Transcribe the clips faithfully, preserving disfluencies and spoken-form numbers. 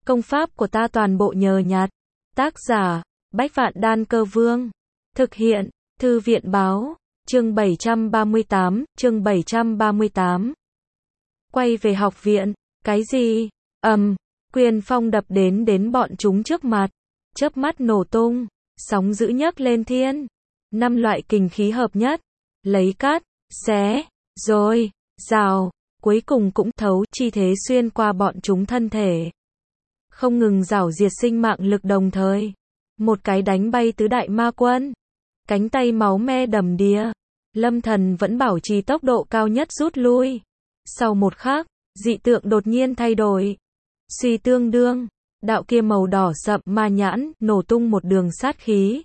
Công pháp của ta toàn bộ nhờ nhặt. Tác giả, Bách Vạn Đan Cơ Vương. Thực hiện, Thư viện Báo. Chương bảy trăm ba mươi tám, chương bảy trăm ba mươi tám. Quay về học viện, cái gì? Ầm, quyền phong đập đến đến bọn chúng trước mặt, chớp mắt nổ tung, sóng dữ nhấc lên thiên. Năm loại kình khí hợp nhất, lấy cắt, xé, rồi, rào, cuối cùng cũng thấu chi thế xuyên qua bọn chúng thân thể. Không ngừng rảo diệt sinh mạng lực đồng thời. Một cái đánh bay tứ đại ma quân. Cánh tay máu me đầm đìa. Lâm Thần vẫn bảo trì tốc độ cao nhất rút lui. Sau một khắc, dị tượng đột nhiên thay đổi. Suy tương đương, đạo kia màu đỏ sậm ma nhãn, nổ tung một đường sát khí.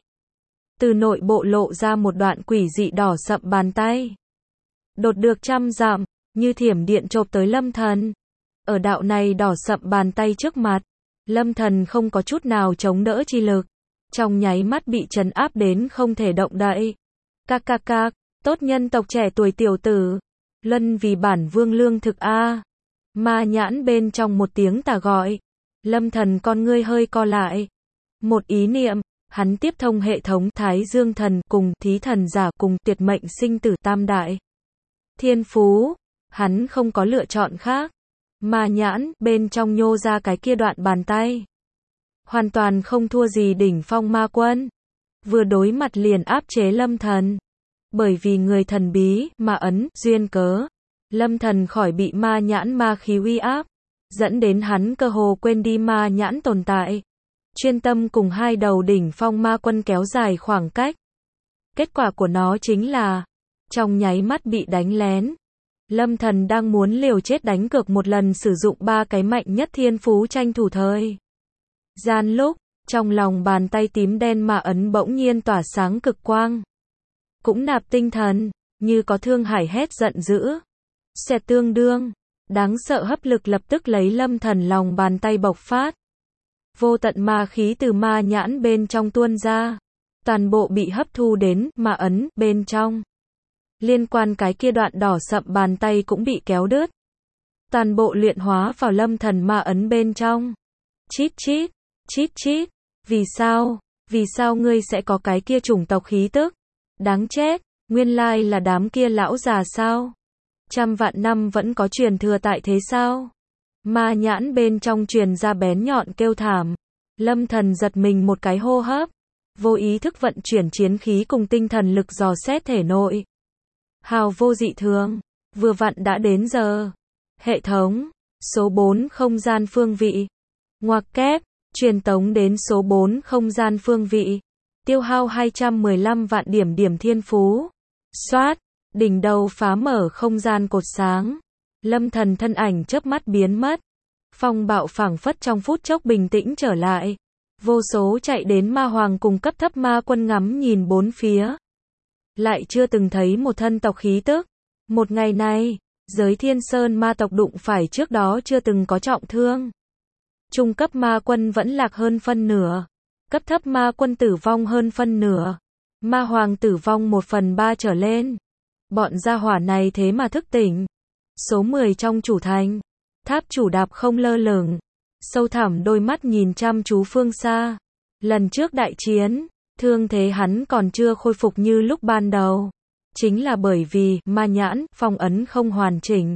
Từ nội bộ lộ ra một đoạn quỷ dị đỏ sậm bàn tay. Đột được trăm dặm, như thiểm điện chộp tới Lâm Thần. Ở đạo này đỏ sậm bàn tay trước mặt, Lâm Thần không có chút nào chống đỡ chi lực. Trong nháy mắt bị trấn áp đến không thể động đậy. Các các các, tốt nhân tộc trẻ tuổi tiểu tử. Luân vì bản vương lương thực a. Ma nhãn bên trong một tiếng tà gọi. Lâm Thần con ngươi hơi co lại. Một ý niệm, hắn tiếp thông hệ thống Thái Dương thần cùng thí thần giả cùng tuyệt mệnh sinh tử tam đại. Thiên phú, hắn không có lựa chọn khác. Ma nhãn, bên trong nhô ra cái kia đoạn bàn tay. Hoàn toàn không thua gì đỉnh phong ma quân. Vừa đối mặt liền áp chế Lâm Thần. Bởi vì người thần bí, ma ấn, duyên cớ. Lâm Thần khỏi bị ma nhãn ma khí uy áp. Dẫn đến hắn cơ hồ quên đi ma nhãn tồn tại. Chuyên tâm cùng hai đầu đỉnh phong ma quân kéo dài khoảng cách. Kết quả của nó chính là, trong nháy mắt bị đánh lén. Lâm Thần đang muốn liều chết đánh cược một lần sử dụng ba cái mạnh nhất thiên phú tranh thủ thời gian lúc, trong lòng bàn tay tím đen ma ấn bỗng nhiên tỏa sáng cực quang. Cũng nạp tinh thần, như có thương hải hét giận dữ. Xẹt tương đương, đáng sợ hấp lực lập tức lấy Lâm Thần lòng bàn tay bộc phát. Vô tận ma khí từ ma nhãn bên trong tuôn ra. Toàn bộ bị hấp thu đến ma ấn bên trong. Liên quan cái kia đoạn đỏ sậm bàn tay cũng bị kéo đứt. Toàn bộ luyện hóa vào Lâm Thần ma ấn bên trong. Chít chít, chít chít. Vì sao, vì sao ngươi sẽ có cái kia chủng tộc khí tức? Đáng chết, nguyên lai là đám kia lão già sao? Trăm vạn năm vẫn có truyền thừa tại thế sao? Ma nhãn bên trong truyền ra bén nhọn kêu thảm. Lâm Thần giật mình một cái hô hấp. Vô ý thức vận chuyển chiến khí cùng tinh thần lực dò xét thể nội. Hào vô dị thường, vừa vặn đã đến giờ. Hệ thống, số bốn không gian phương vị. Ngoặc kép, truyền tống đến số bốn không gian phương vị. Tiêu hao hai trăm mười lăm vạn điểm điểm thiên phú. Xoát, đỉnh đầu phá mở không gian cột sáng. Lâm Thần thân ảnh chớp mắt biến mất. Phong bạo phảng phất trong phút chốc bình tĩnh trở lại. Vô số chạy đến ma hoàng cùng cấp thấp ma quân ngắm nhìn bốn phía. Lại chưa từng thấy một thân tộc khí tức. Một ngày này, giới Thiên Sơn ma tộc đụng phải trước đó chưa từng có trọng thương. Trung cấp ma quân vẫn lạc hơn phân nửa. Cấp thấp ma quân tử vong hơn phân nửa. Ma hoàng tử vong một phần ba trở lên. Bọn gia hỏa này thế mà thức tỉnh. Số mười trong chủ thành. Tháp chủ đạp không lơ lửng. Sâu thẳm đôi mắt nhìn chăm chú phương xa. Lần trước đại chiến, thương thế hắn còn chưa khôi phục như lúc ban đầu. Chính là bởi vì ma nhãn, phong ấn không hoàn chỉnh.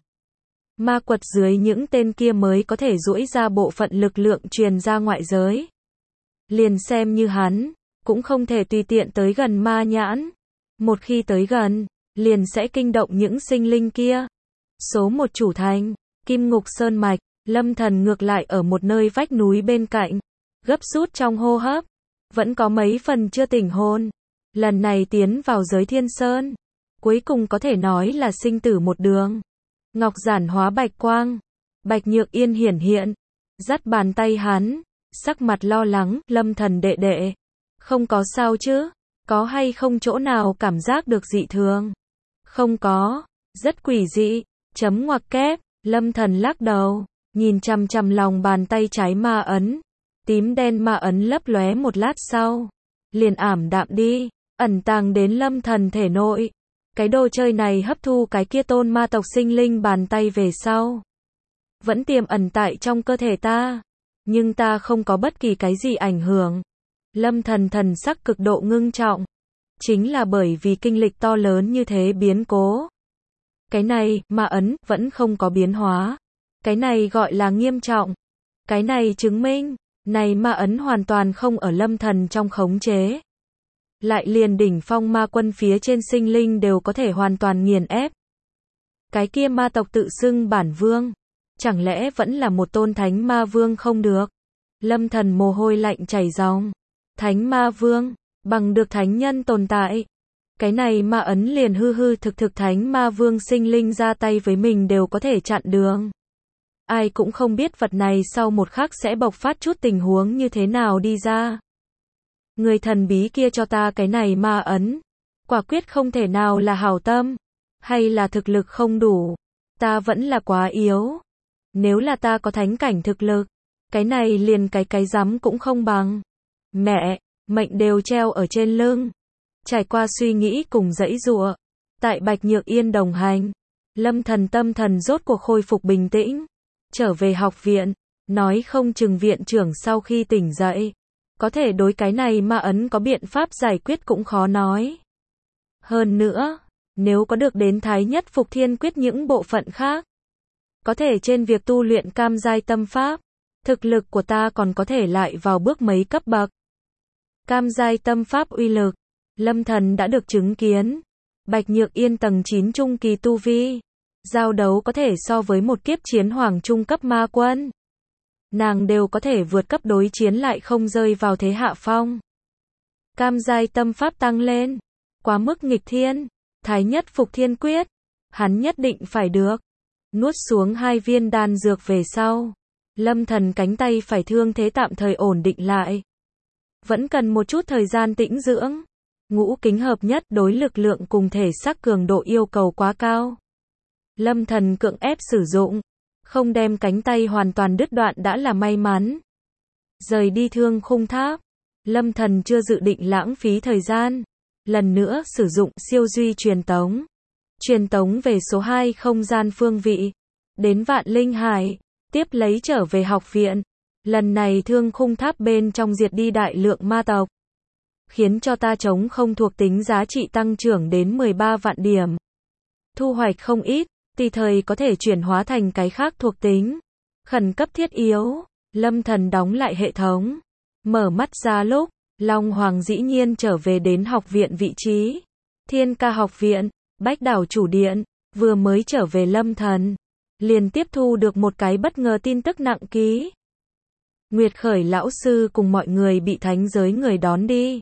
Ma quật dưới những tên kia mới có thể duỗi ra bộ phận lực lượng truyền ra ngoại giới. Liền xem như hắn, cũng không thể tùy tiện tới gần ma nhãn. Một khi tới gần, liền sẽ kinh động những sinh linh kia. Số một chủ thành, Kim Ngục Sơn Mạch, Lâm Thần ngược lại ở một nơi vách núi bên cạnh. Gấp rút trong hô hấp. Vẫn có mấy phần chưa tỉnh hồn. Lần này tiến vào giới Thiên Sơn. Cuối cùng có thể nói là sinh tử một đường. Ngọc giản hóa bạch quang. Bạch Nhược Yên hiển hiện. Dắt bàn tay hắn. Sắc mặt lo lắng, Lâm Thần đệ đệ. Không có sao chứ? Có hay không chỗ nào cảm giác được dị thường? Không có. Rất quỷ dị. Chấm ngoặc kép. Lâm Thần lắc đầu. Nhìn chằm chằm lòng bàn tay trái ma ấn. Tím đen ma ấn lấp lóe một lát sau. Liền ảm đạm đi. Ẩn tàng đến Lâm Thần thể nội. Cái đồ chơi này hấp thu cái kia tôn ma tộc sinh linh bàn tay về sau. Vẫn tiềm ẩn tại trong cơ thể ta. Nhưng ta không có bất kỳ cái gì ảnh hưởng. Lâm Thần thần sắc cực độ ngưng trọng. Chính là bởi vì kinh lịch to lớn như thế biến cố. Cái này, ma ấn, vẫn không có biến hóa. Cái này gọi là nghiêm trọng. Cái này chứng minh, này ma ấn hoàn toàn không ở Lâm Thần trong khống chế. Lại liền đỉnh phong ma quân phía trên sinh linh đều có thể hoàn toàn nghiền ép. Cái kia ma tộc tự xưng bản vương. Chẳng lẽ vẫn là một tôn thánh ma vương không được? Lâm Thần mồ hôi lạnh chảy ròng. Thánh ma vương, bằng được thánh nhân tồn tại. Cái này ma ấn liền hư hư thực thực thánh ma vương sinh linh ra tay với mình đều có thể chặn đường. Ai cũng không biết vật này sau một khắc sẽ bộc phát chút tình huống như thế nào đi ra. Người thần bí kia cho ta cái này ma ấn. Quả quyết không thể nào là hảo tâm. Hay là thực lực không đủ. Ta vẫn là quá yếu. Nếu là ta có thánh cảnh thực lực. Cái này liền cái cái rắm cũng không bằng. Mẹ, mệnh đều treo ở trên lưng. Trải qua suy nghĩ cùng dãy dụa. Tại Bạch Nhược Yên đồng hành. Lâm Thần tâm thần rốt cuộc khôi phục bình tĩnh. Trở về học viện. Nói không chừng viện trưởng sau khi tỉnh dậy. Có thể đối cái này ma ấn có biện pháp giải quyết cũng khó nói. Hơn nữa, nếu có được đến Thái Nhất Phục Thiên Quyết những bộ phận khác. Có thể trên việc tu luyện cam giai tâm pháp. Thực lực của ta còn có thể lại vào bước mấy cấp bậc. Cam giai tâm pháp uy lực. Lâm Thần đã được chứng kiến. Bạch Nhược Yên tầng chín trung kỳ tu vi. Giao đấu có thể so với một kiếp chiến hoàng trung cấp ma quân. Nàng đều có thể vượt cấp đối chiến lại không rơi vào thế hạ phong. Cam giai tâm pháp tăng lên. Quá mức nghịch thiên. Thái Nhất Phục Thiên Quyết. Hắn nhất định phải được. Nuốt xuống hai viên đan dược về sau. Lâm Thần cánh tay phải thương thế tạm thời ổn định lại. Vẫn cần một chút thời gian tĩnh dưỡng. Ngũ kính hợp nhất đối lực lượng cùng thể xác cường độ yêu cầu quá cao. Lâm Thần cưỡng ép sử dụng. Không đem cánh tay hoàn toàn đứt đoạn đã là may mắn. Rời đi Thương Khung Tháp. Lâm Thần chưa dự định lãng phí thời gian. Lần nữa sử dụng siêu duy truyền tống. Truyền tống về số hai không gian phương vị. Đến Vạn Linh Hải. Tiếp lấy trở về học viện. Lần này Thương Khung Tháp bên trong diệt đi đại lượng ma tộc. Khiến cho ta chống không thuộc tính giá trị tăng trưởng đến mười ba vạn điểm. Thu hoạch không ít. Tùy thời có thể chuyển hóa thành cái khác thuộc tính. Khẩn cấp thiết yếu. Lâm Thần đóng lại hệ thống. Mở mắt ra lúc. Long Hoàng dĩ nhiên trở về đến học viện vị trí. Thiên Ca học viện. Bách Đảo chủ điện. Vừa mới trở về Lâm Thần. Liền tiếp thu được một cái bất ngờ tin tức nặng ký. Nguyệt Khởi lão sư cùng mọi người bị thánh giới người đón đi.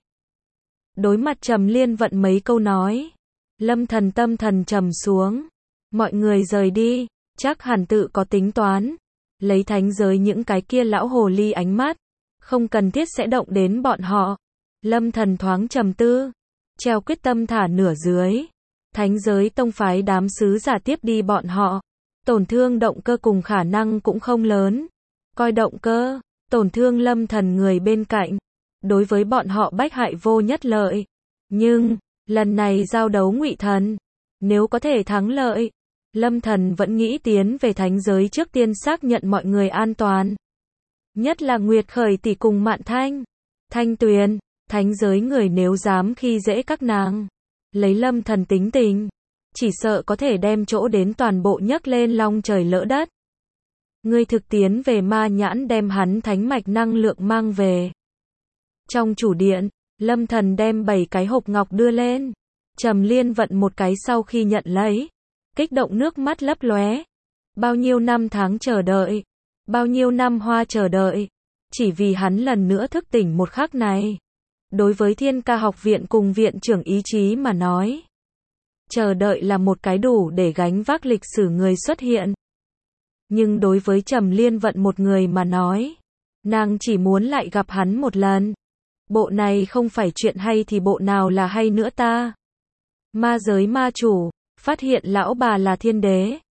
Đối mặt Trầm Liên Vận mấy câu nói. Lâm Thần tâm thần trầm xuống. Mọi người rời đi, chắc hẳn tự có tính toán. Lấy thánh giới những cái kia lão hồ ly ánh mắt. Không cần thiết sẽ động đến bọn họ. Lâm Thần thoáng trầm tư. Treo quyết tâm thả nửa dưới. Thánh giới tông phái đám sứ giả tiếp đi bọn họ. Tổn thương động cơ cùng khả năng cũng không lớn. Coi động cơ, tổn thương Lâm Thần người bên cạnh. Đối với bọn họ bách hại vô nhất lợi. Nhưng, lần này giao đấu Ngụy Thần. Nếu có thể thắng lợi. Lâm Thần vẫn nghĩ tiến về thánh giới trước tiên xác nhận mọi người an toàn. Nhất là Nguyệt Khởi tỷ cùng Mạn Thanh. Thanh Tuyền, thánh giới người nếu dám khi dễ các nàng. Lấy Lâm Thần tính tình. Chỉ sợ có thể đem chỗ đến toàn bộ nhấc lên long trời lỡ đất. Ngươi thực tiến về ma nhãn đem hắn thánh mạch năng lượng mang về. Trong chủ điện, Lâm Thần đem bảy cái hộp ngọc đưa lên. Trầm Liên Vận một cái sau khi nhận lấy. Kích động nước mắt lấp lóe. Bao nhiêu năm tháng chờ đợi. Bao nhiêu năm hoa chờ đợi. Chỉ vì hắn lần nữa thức tỉnh một khắc này. Đối với Thiên Ca học viện cùng viện trưởng ý chí mà nói. Chờ đợi là một cái đủ để gánh vác lịch sử người xuất hiện. Nhưng đối với Trầm Liên Vận một người mà nói. Nàng chỉ muốn lại gặp hắn một lần. Bộ này không phải chuyện hay thì bộ nào là hay nữa ta. Ma giới ma chủ. Phát hiện lão bà là thiên đế.